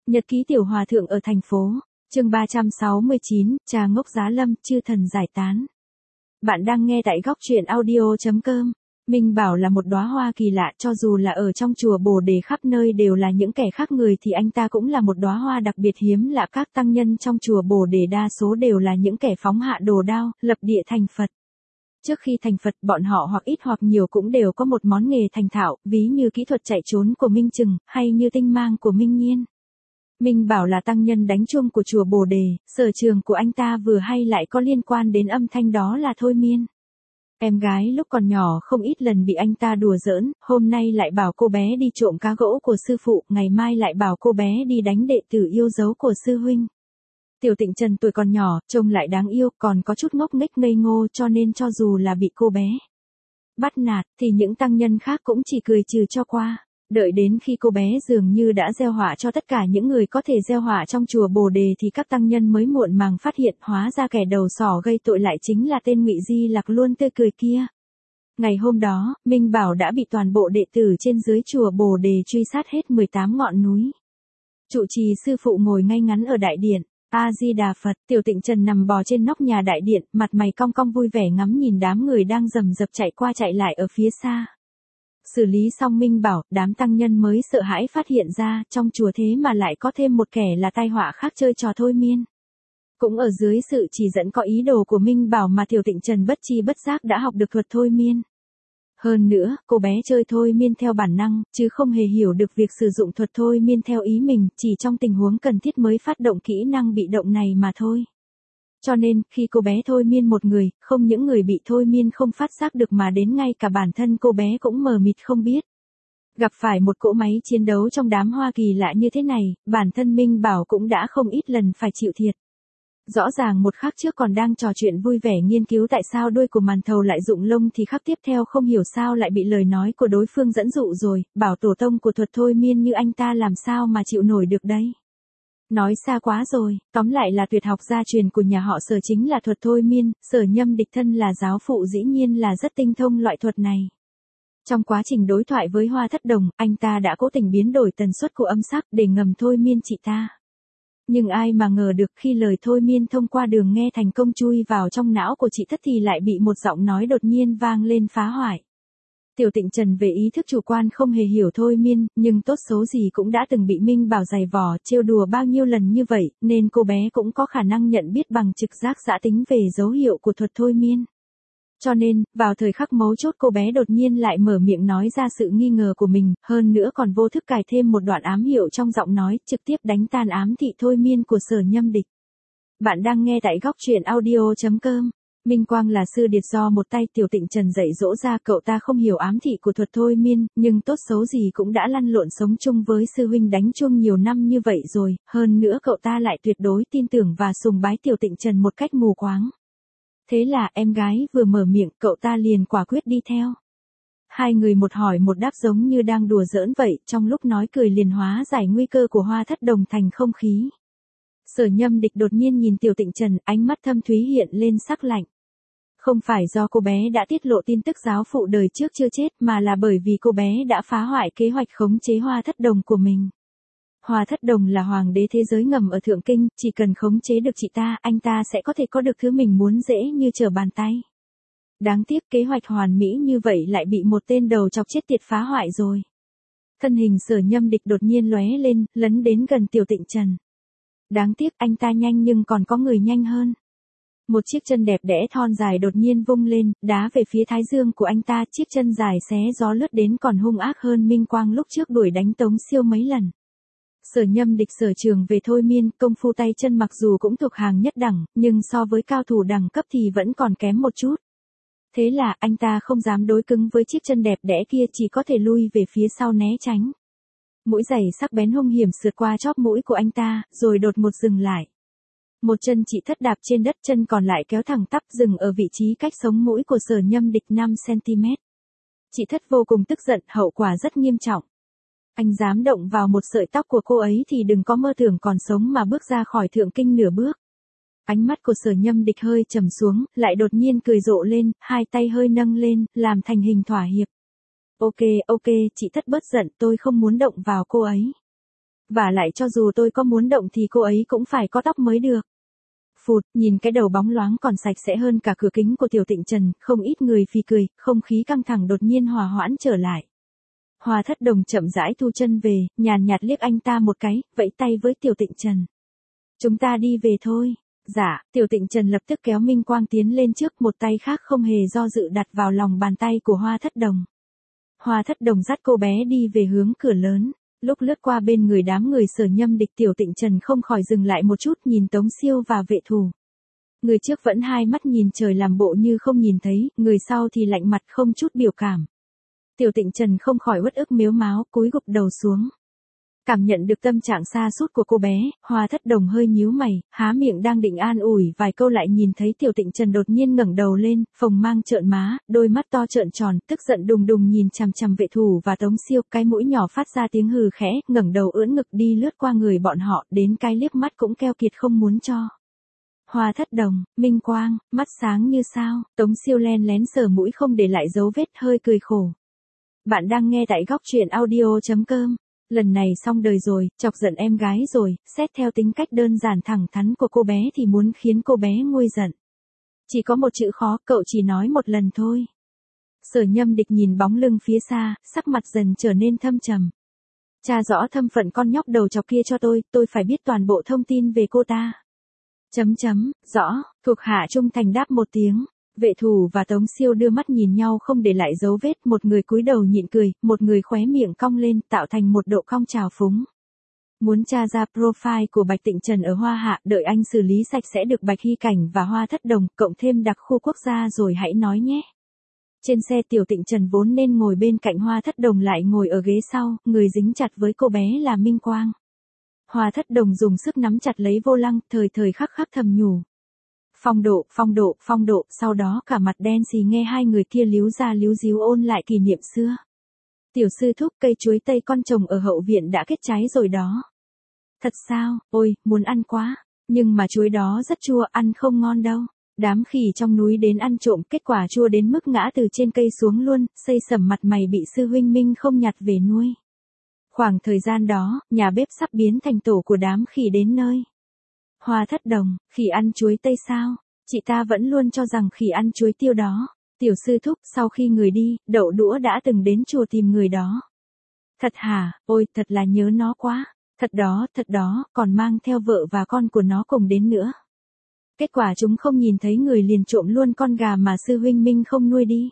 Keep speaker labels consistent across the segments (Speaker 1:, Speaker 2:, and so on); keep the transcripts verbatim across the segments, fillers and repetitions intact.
Speaker 1: Nhật ký tiểu hòa thượng ở thành phố. Chương ba trăm sáu mươi chín, Trà ngốc giá lâm, chư thần giải tán. Bạn đang nghe tại góc truyện audio chấm com. Minh Bảo là một đóa hoa kỳ lạ, cho dù là ở trong chùa Bồ Đề khắp nơi đều là những kẻ khác người thì anh ta cũng là một đóa hoa đặc biệt hiếm lạ. Các tăng nhân trong chùa Bồ Đề đa số đều là những kẻ phóng hạ đồ đao, lập địa thành Phật. Trước khi thành Phật, bọn họ hoặc ít hoặc nhiều cũng đều có một món nghề thành thạo, ví như kỹ thuật chạy trốn của Minh Trừng, hay như tinh mang của Minh Nhiên. Minh Bảo là tăng nhân đánh chuông của chùa Bồ Đề, sở trường của anh ta vừa hay lại có liên quan đến âm thanh, đó là thôi miên. Em gái lúc còn nhỏ không ít lần bị anh ta đùa giỡn, hôm nay lại bảo cô bé đi trộm cá gỗ của sư phụ, ngày mai lại bảo cô bé đi đánh đệ tử yêu dấu của sư huynh. Tiểu Tịnh Trần tuổi còn nhỏ, trông lại đáng yêu, còn có chút ngốc nghếch ngây ngô, cho nên cho dù là bị cô bé bắt nạt, thì những tăng nhân khác cũng chỉ cười trừ cho qua. Đợi đến khi cô bé dường như đã gieo họa cho tất cả những người có thể gieo họa trong chùa Bồ Đề thì các tăng nhân mới muộn màng phát hiện, hóa ra kẻ đầu sỏ gây tội lại chính là tên Ngụy Di Lặc luôn tươi cười kia. Ngày hôm đó, Minh Bảo đã bị toàn bộ đệ tử trên dưới chùa Bồ Đề truy sát hết mười tám ngọn núi. Trụ trì sư phụ ngồi ngay ngắn ở đại điện. A Di Đà Phật. Tiểu Tịnh Trần nằm bò trên nóc nhà đại điện, mặt mày cong cong vui vẻ ngắm nhìn đám người đang rầm rập chạy qua chạy lại ở phía xa. Xử lý xong Minh Bảo, đám tăng nhân mới sợ hãi phát hiện ra, trong chùa thế mà lại có thêm một kẻ là tai họa khác chơi trò thôi miên. Cũng ở dưới sự chỉ dẫn có ý đồ của Minh Bảo mà Tiểu Tịnh Trần bất chi bất giác đã học được thuật thôi miên. Hơn nữa, cô bé chơi thôi miên theo bản năng, chứ không hề hiểu được việc sử dụng thuật thôi miên theo ý mình, chỉ trong tình huống cần thiết mới phát động kỹ năng bị động này mà thôi. Cho nên, khi cô bé thôi miên một người, không những người bị thôi miên không phát giác được mà đến ngay cả bản thân cô bé cũng mờ mịt không biết. Gặp phải một cỗ máy chiến đấu trong đám Hoa Kỳ lạ như thế này, bản thân Minh Bảo cũng đã không ít lần phải chịu thiệt. Rõ ràng một khắc trước còn đang trò chuyện vui vẻ nghiên cứu tại sao đuôi của màn thầu lại rụng lông thì khắc tiếp theo không hiểu sao lại bị lời nói của đối phương dẫn dụ rồi, bảo tổ tông của thuật thôi miên như anh ta làm sao mà chịu nổi được đấy. Nói xa quá rồi, tóm lại là tuyệt học gia truyền của nhà họ Sở chính là thuật thôi miên, Sở Nhâm Địch thân là giáo phụ dĩ nhiên là rất tinh thông loại thuật này. Trong quá trình đối thoại với Hoa Thất Đồng, anh ta đã cố tình biến đổi tần suất của âm sắc để ngầm thôi miên chị ta. Nhưng ai mà ngờ được khi lời thôi miên thông qua đường nghe thành công chui vào trong não của chị Thất thì lại bị một giọng nói đột nhiên vang lên phá hoại. Tiểu Tịnh Trần về ý thức chủ quan không hề hiểu thôi miên, nhưng tốt số gì cũng đã từng bị Minh Bảo giày vò, trêu đùa bao nhiêu lần như vậy, nên cô bé cũng có khả năng nhận biết bằng trực giác dã tính về dấu hiệu của thuật thôi miên. Cho nên, vào thời khắc mấu chốt cô bé đột nhiên lại mở miệng nói ra sự nghi ngờ của mình, hơn nữa còn vô thức cài thêm một đoạn ám hiệu trong giọng nói, trực tiếp đánh tan ám thị thôi miên của Sở Nhâm Địch. Bạn đang nghe tại góc truyện audio chấm com. Minh Quang là sư điệt do một tay Tiểu Tịnh Trần dạy dỗ ra, cậu ta không hiểu ám thị của thuật thôi miên, nhưng tốt xấu gì cũng đã lăn lộn sống chung với sư huynh đánh chuông nhiều năm như vậy rồi, hơn nữa cậu ta lại tuyệt đối tin tưởng và sùng bái Tiểu Tịnh Trần một cách mù quáng. Thế là em gái vừa mở miệng, cậu ta liền quả quyết đi theo. Hai người một hỏi một đáp giống như đang đùa giỡn vậy, trong lúc nói cười liền hóa giải nguy cơ của Hoa Thất Đồng thành không khí. Sở Nhâm Địch đột nhiên nhìn Tiểu Tịnh Trần, ánh mắt thâm thúy hiện lên sắc lạnh. Không phải do cô bé đã tiết lộ tin tức giáo phụ đời trước chưa chết mà là bởi vì cô bé đã phá hoại kế hoạch khống chế Hoa Thất Đồng của mình. Hoa Thất Đồng là hoàng đế thế giới ngầm ở Thượng Kinh, chỉ cần khống chế được chị ta, anh ta sẽ có thể có được thứ mình muốn dễ như trở bàn tay. Đáng tiếc kế hoạch hoàn mỹ như vậy lại bị một tên đầu chọc chết tiệt phá hoại rồi. Thân hình Sở Nhâm Địch đột nhiên lóe lên, lấn đến gần Tiểu Tịnh Trần. Đáng tiếc anh ta nhanh nhưng còn có người nhanh hơn. Một chiếc chân đẹp đẽ thon dài đột nhiên vung lên, đá về phía thái dương của anh ta, chiếc chân dài xé gió lướt đến còn hung ác hơn Minh Quang lúc trước đuổi đánh Tống Siêu mấy lần. Sở Nhâm Địch sở trường về thôi miên, công phu tay chân mặc dù cũng thuộc hàng nhất đẳng, nhưng so với cao thủ đẳng cấp thì vẫn còn kém một chút. Thế là anh ta không dám đối cứng với chiếc chân đẹp đẽ kia, chỉ có thể lui về phía sau né tránh. Mũi giày sắc bén hung hiểm sượt qua chóp mũi của anh ta, rồi đột ngột dừng lại. Một chân chị Thất đạp trên đất, chân còn lại kéo thẳng tắp dừng ở vị trí cách sống mũi của Sở Nhâm Địch năm xăng-ti-mét. Chị Thất vô cùng tức giận, hậu quả rất nghiêm trọng. Anh dám động vào một sợi tóc của cô ấy thì đừng có mơ tưởng còn sống mà bước ra khỏi Thượng Kinh nửa bước. Ánh mắt của Sở Nhâm Địch hơi trầm xuống, lại đột nhiên cười rộ lên, hai tay hơi nâng lên, làm thành hình thỏa hiệp. Ok, ok, chị Thất bớt giận, tôi không muốn động vào cô ấy. Và lại cho dù tôi có muốn động thì cô ấy cũng phải có tóc mới được. Phụt, nhìn cái đầu bóng loáng còn sạch sẽ hơn cả cửa kính của Tiểu Tịnh Trần, không ít người phì cười, không khí căng thẳng đột nhiên hòa hoãn trở lại. Hoa Thất Đồng chậm rãi thu chân về, nhàn nhạt liếc anh ta một cái, vẫy tay với Tiểu Tịnh Trần. Chúng ta đi về thôi. Dạ, Tiểu Tịnh Trần lập tức kéo Minh Quang tiến lên trước, một tay khác không hề do dự đặt vào lòng bàn tay của Hoa Thất Đồng. Hoa Thất Đồng dắt cô bé đi về hướng cửa lớn. Lúc lướt qua bên người đám người Sở Nhâm Địch, Tiểu Tịnh Trần không khỏi dừng lại một chút nhìn Tống Siêu và Vệ Thủ. Người trước vẫn hai mắt nhìn trời làm bộ như không nhìn thấy, người sau thì lạnh mặt không chút biểu cảm. Tiểu Tịnh Trần không khỏi uất ức mếu máo, cúi gục đầu xuống. Cảm nhận được tâm trạng xa sút của cô bé, Hoa Thất Đồng hơi nhíu mày, há miệng đang định an ủi vài câu lại nhìn thấy Tiểu Tịnh Trần đột nhiên ngẩng đầu lên, phồng mang trợn má, đôi mắt to trợn tròn, tức giận đùng đùng nhìn chằm chằm Vệ Thủ và Tống Siêu, cái mũi nhỏ phát ra tiếng hừ khẽ, ngẩng đầu ưỡn ngực đi lướt qua người bọn họ, đến cái liếc mắt cũng keo kiệt không muốn cho. Hoa Thất Đồng, Minh Quang, mắt sáng như sao, Tống Siêu len lén sờ mũi không để lại dấu vết, hơi cười khổ. Bạn đang nghe tại góc truyện audio chấm com. Lần này xong đời rồi, chọc giận em gái rồi, xét theo tính cách đơn giản thẳng thắn của cô bé thì muốn khiến cô bé nguôi giận. Chỉ có một chữ khó, cậu chỉ nói một lần thôi. Sở Nhâm Địch nhìn bóng lưng phía xa, sắc mặt dần trở nên thâm trầm. Tra rõ thân phận con nhóc đầu chọc kia cho tôi, tôi phải biết toàn bộ thông tin về cô ta. Chấm chấm, rõ, thuộc hạ trung thành đáp một tiếng. Vệ Thủ và Tống Siêu đưa mắt nhìn nhau không để lại dấu vết, một người cúi đầu nhịn cười, một người khóe miệng cong lên, tạo thành một độ cong trào phúng. Muốn tra ra profile của Bạch Tịnh Trần ở Hoa Hạ, đợi anh xử lý sạch sẽ được Bạch Hy Cảnh và Hoa Thất Đồng, cộng thêm đặc khu quốc gia rồi hãy nói nhé. Trên xe Tiểu Tịnh Trần vốn nên ngồi bên cạnh Hoa Thất Đồng lại ngồi ở ghế sau, người dính chặt với cô bé là Minh Quang. Hoa Thất Đồng dùng sức nắm chặt lấy vô lăng, thời thời khắc khắc thầm nhủ. Phong độ, phong độ, phong độ, sau đó cả mặt đen xì nghe hai người kia líu ra líu díu ôn lại kỷ niệm xưa. Tiểu sư thúc, cây chuối tây con trồng ở hậu viện đã kết trái rồi đó. Thật sao, ôi, muốn ăn quá, nhưng mà chuối đó rất chua, ăn không ngon đâu. Đám khỉ trong núi đến ăn trộm, kết quả chua đến mức ngã từ trên cây xuống luôn, xây sẩm mặt mày bị sư huynh Minh không nhặt về nuôi. Khoảng thời gian đó, nhà bếp sắp biến thành tổ của đám khỉ đến nơi. Hoa Thất Đồng, khỉ ăn chuối tây sao? Chị ta vẫn luôn cho rằng khỉ ăn chuối tiêu đó. Tiểu sư thúc, sau khi người đi, đậu đũa đã từng đến chùa tìm người đó. Thật hả? Ôi, thật là nhớ nó quá. Thật đó, thật đó, còn mang theo vợ và con của nó cùng đến nữa. Kết quả chúng không nhìn thấy người liền trộm luôn con gà mà sư huynh Minh không nuôi đi.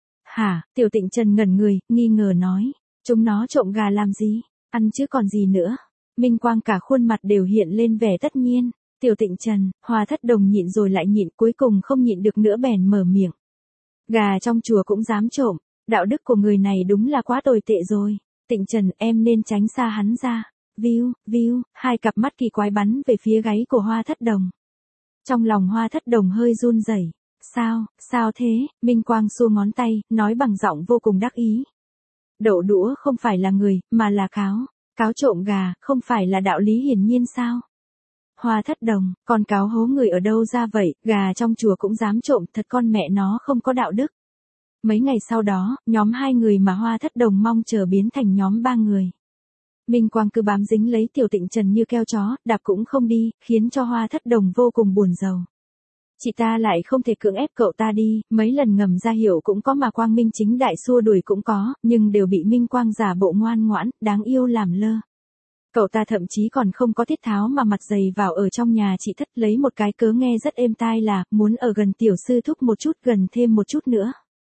Speaker 1: Hả? Tiểu Tịnh Trần ngẩn người, nghi ngờ nói. Chúng nó trộm gà làm gì? Ăn chứ còn gì nữa? Minh Quang cả khuôn mặt đều hiện lên vẻ tất nhiên. Tiểu Tịnh Trần, Hoa Thất Đồng nhịn rồi lại nhịn, cuối cùng không nhịn được nữa bèn mở miệng. Gà trong chùa cũng dám trộm, đạo đức của người này đúng là quá tồi tệ rồi. Tịnh Trần, em nên tránh xa hắn ra. Viu, viu, hai cặp mắt kỳ quái bắn về phía gáy của Hoa Thất Đồng. Trong lòng Hoa Thất Đồng hơi run rẩy. Sao, sao thế? Minh Quang xua ngón tay, nói bằng giọng vô cùng đắc ý. Đậu đũa không phải là người, mà là cáo. Cáo trộm gà, không phải là đạo lý hiển nhiên sao? Hoa Thất Đồng, con cáo hố người ở đâu ra vậy, gà trong chùa cũng dám trộm, thật con mẹ nó không có đạo đức. Mấy ngày sau đó, nhóm hai người mà Hoa Thất Đồng mong chờ biến thành nhóm ba người. Minh Quang cứ bám dính lấy Tiểu Tịnh Trần như keo chó, đạp cũng không đi, khiến cho Hoa Thất Đồng vô cùng buồn rầu. Chị ta lại không thể cưỡng ép cậu ta đi, mấy lần ngầm ra hiệu cũng có mà Quang Minh chính đại xua đuổi cũng có, nhưng đều bị Minh Quang giả bộ ngoan ngoãn, đáng yêu làm lơ. Cậu ta thậm chí còn không có thiết tháo mà mặt dày vào ở trong nhà chị Thất, lấy một cái cớ nghe rất êm tai là, muốn ở gần tiểu sư thúc một chút, gần thêm một chút nữa.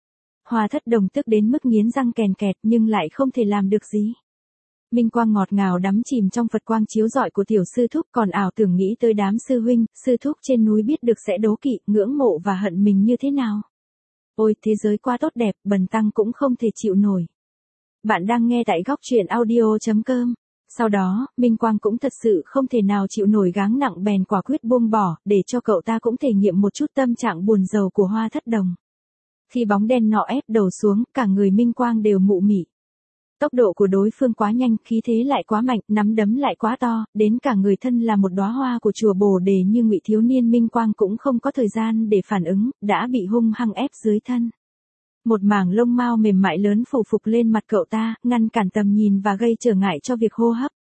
Speaker 1: Hoa Thất Đồng tức đến mức nghiến răng kèn kẹt nhưng lại không thể làm được gì. Minh Quang ngọt ngào đắm chìm trong Phật quang chiếu rọi của tiểu sư thúc, còn ảo tưởng nghĩ tới đám sư huynh, sư thúc trên núi biết được sẽ đố kỵ, ngưỡng mộ và hận mình như thế nào. Ôi, thế giới quá tốt đẹp, bần tăng cũng không thể chịu nổi. Bạn đang nghe tại góc truyện audio chấm com. Sau đó, Minh Quang cũng thật sự không thể nào chịu nổi gắng nặng bèn quả quyết buông bỏ, để cho cậu ta cũng thể nghiệm một chút tâm trạng buồn rầu của Hoa Thất Đồng. Khi bóng đen nọ ép đầu xuống, cả người Minh Quang đều mụ mị. Tốc độ của đối phương quá nhanh, khí thế lại quá mạnh, nắm đấm lại quá to, đến cả người thân là một đóa hoa của chùa Bồ Đề như Ngụy thiếu niên Minh Quang cũng không có thời gian để phản ứng, đã bị hung hăng ép dưới thân. Một mảng lông mao mềm mại lớn phủ phục lên mặt cậu ta, ngăn cản tầm nhìn và gây trở ngại cho việc hô hấp.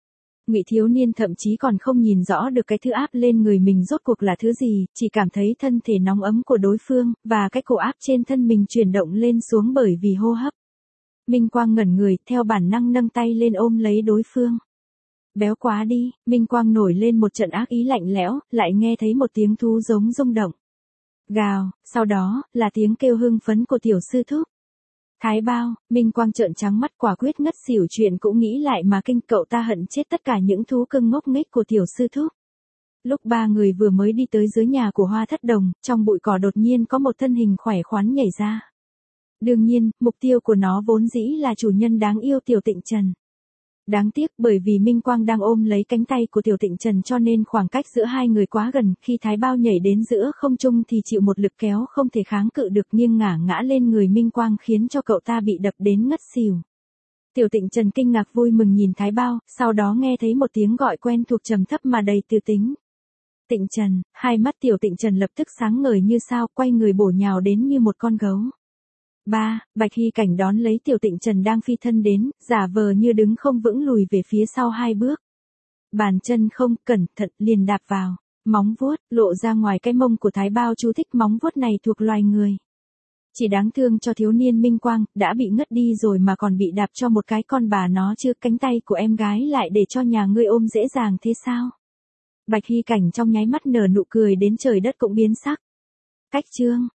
Speaker 1: Ngụy thiếu niên thậm chí còn không nhìn rõ được cái thứ áp lên người mình rốt cuộc là thứ gì, chỉ cảm thấy thân thể nóng ấm của đối phương, và cái cổ áp trên thân mình chuyển động lên xuống bởi vì hô hấp. Minh Quang ngẩn người, theo bản năng nâng tay lên ôm lấy đối phương. Béo quá đi, Minh Quang nổi lên một trận ác ý lạnh lẽo, lại nghe thấy một tiếng thú giống rung động. Gào, sau đó, là tiếng kêu hưng phấn của tiểu sư thúc. Thái Bao, Minh Quang trợn trắng mắt quả quyết ngất xỉu, chuyện cũng nghĩ lại mà kinh, cậu ta hận chết tất cả những thú cưng ngốc nghếch của tiểu sư thúc. Lúc ba người vừa mới đi tới dưới nhà của Hoa Thất Đồng, trong bụi cỏ đột nhiên có một thân hình khỏe khoắn nhảy ra. Đương nhiên, mục tiêu của nó vốn dĩ là chủ nhân đáng yêu Tiểu Tịnh Trần. Đáng tiếc bởi vì Minh Quang đang ôm lấy cánh tay của Tiểu Tịnh Trần cho nên khoảng cách giữa hai người quá gần, khi Thái Bao nhảy đến giữa không trung thì chịu một lực kéo không thể kháng cự được, nghiêng ngả ngã lên người Minh Quang khiến cho cậu ta bị đập đến ngất xỉu. Tiểu Tịnh Trần kinh ngạc vui mừng nhìn Thái Bao, sau đó nghe thấy một tiếng gọi quen thuộc trầm thấp mà đầy tư tính. Tịnh Trần, hai mắt Tiểu Tịnh Trần lập tức sáng ngời như sao, quay người bổ nhào đến như một con gấu. Ba, Bạch Hy Cảnh đón lấy Tiểu Tịnh Trần đang phi thân đến, giả vờ như đứng không vững lùi về phía sau hai bước. Bàn chân không cẩn thận liền đạp vào, móng vuốt lộ ra ngoài cái mông của Thái Bao. Chú thích móng vuốt này thuộc loài người. Chỉ đáng thương cho thiếu niên Minh Quang, đã bị ngất đi rồi mà còn bị đạp cho một cái con bà nó chứ, cánh tay của em gái lại để cho nhà ngươi ôm dễ dàng thế sao? Bạch Hy Cảnh trong nháy mắt nở nụ cười đến trời đất cũng biến sắc. Cách chương